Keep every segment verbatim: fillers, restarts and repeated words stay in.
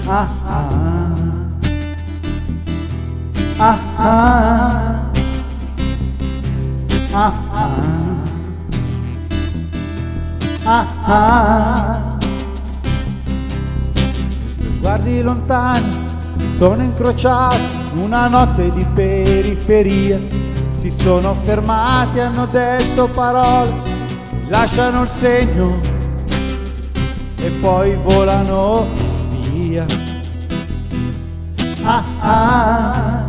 ah ah, ah ah, ah ah, ah ah. Sguardi lontani si sono incrociati una notte di periferia, si sono fermati, hanno detto parole che lasciano il segno e poi volano via. Ah ah,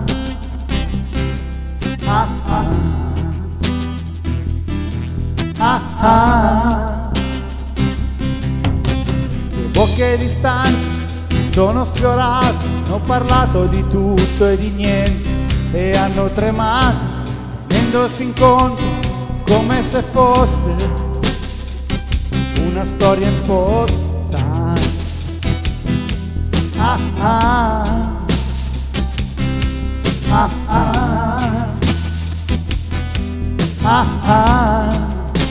ah ah, ah ah. Le bocche distanti si sono sfiorate, hanno parlato di tutto e di niente e hanno tremato rendosi incontro come se fosse una storia importante. Ah ah, ah ah, ah ah.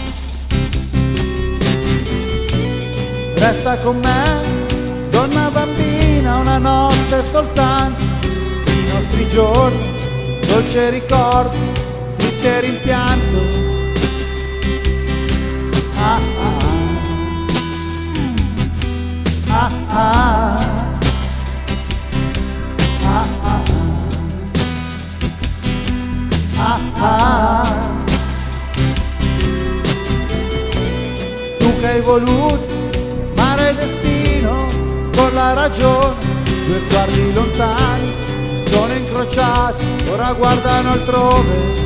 Resta con me, donna bambina, una notte soltanto, i nostri giorni, dolce ricordo, triste rimpianto. Ah ah, ah ah, ah ah, ah ah. Tu che hai voluto mare destino con la ragione, due sguardi lontani sono incrociati, ora guardano altrove.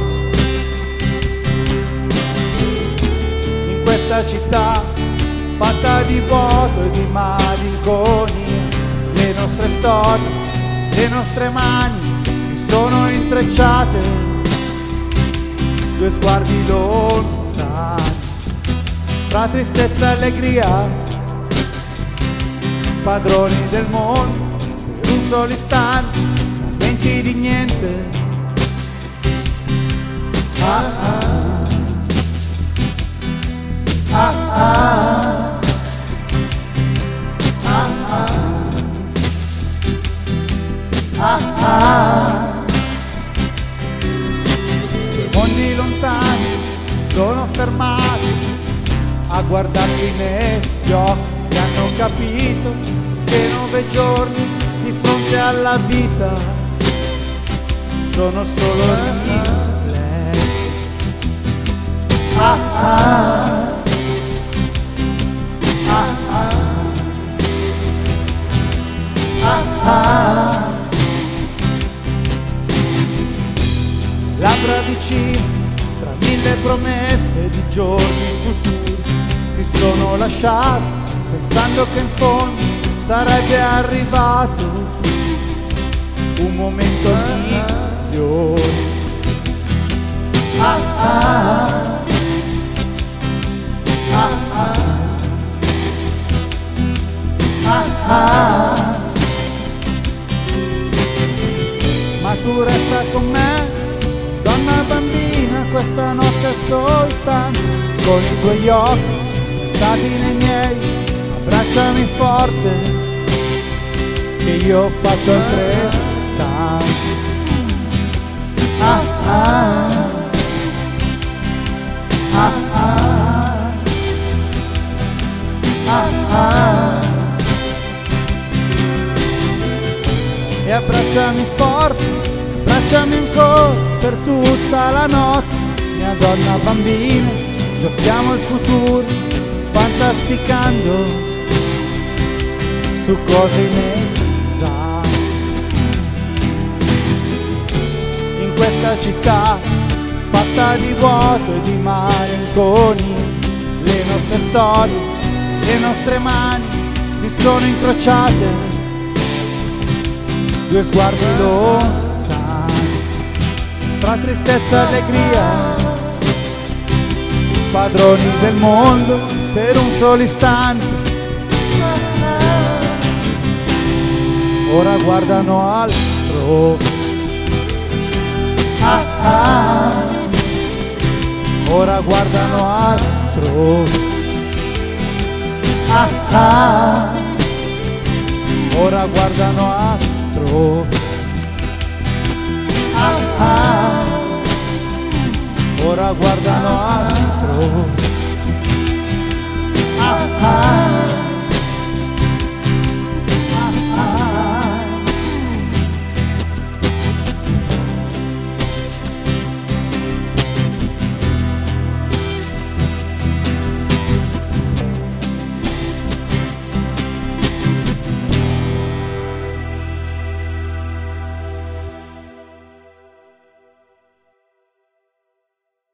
In questa città fatta di vuoto e di malinconia, le nostre storie, le nostre mani si sono intrecciate, due sguardi lontani, tra tristezza e allegria, padroni del mondo per un solo istante, menti di niente. Ah ah, ah ah, ah ah, ah ah. Due mondi lontani si sono fermati a guardarti negli occhi, e hanno capito che nove giorni di fronte alla vita sono solo riflessi. Ah ah, ah ah, ah ah. Labbra vicine tra mille promesse di giorni futuri si sono lasciati, pensando che in fondo sarebbe arrivato un momento migliore. Ah ah, ah ah, ah ah. Ma tu resta con me, donna bambina, questa notte soltanto, con i tuoi occhi stati nei miei, abbracciami forte che io faccio altrettanto. Ah ah, ah ah, ah ah. E abbracciami forte, abbracciami ancora per tutta la notte, mia donna bambina, giochiamo il futuro fantasticando su cose inesatte. In questa città fatta di vuoto e di malinconia, le nostre storie, le nostre mani si sono incrociate, due sguardi lontani, tra tristezza e allegria, padroni del mondo per un solo istante, ora guardano altrove. Ah ah, ora guardano altrove. Ah ah, ora guardano altro. Ah, ah, ora guardano altro.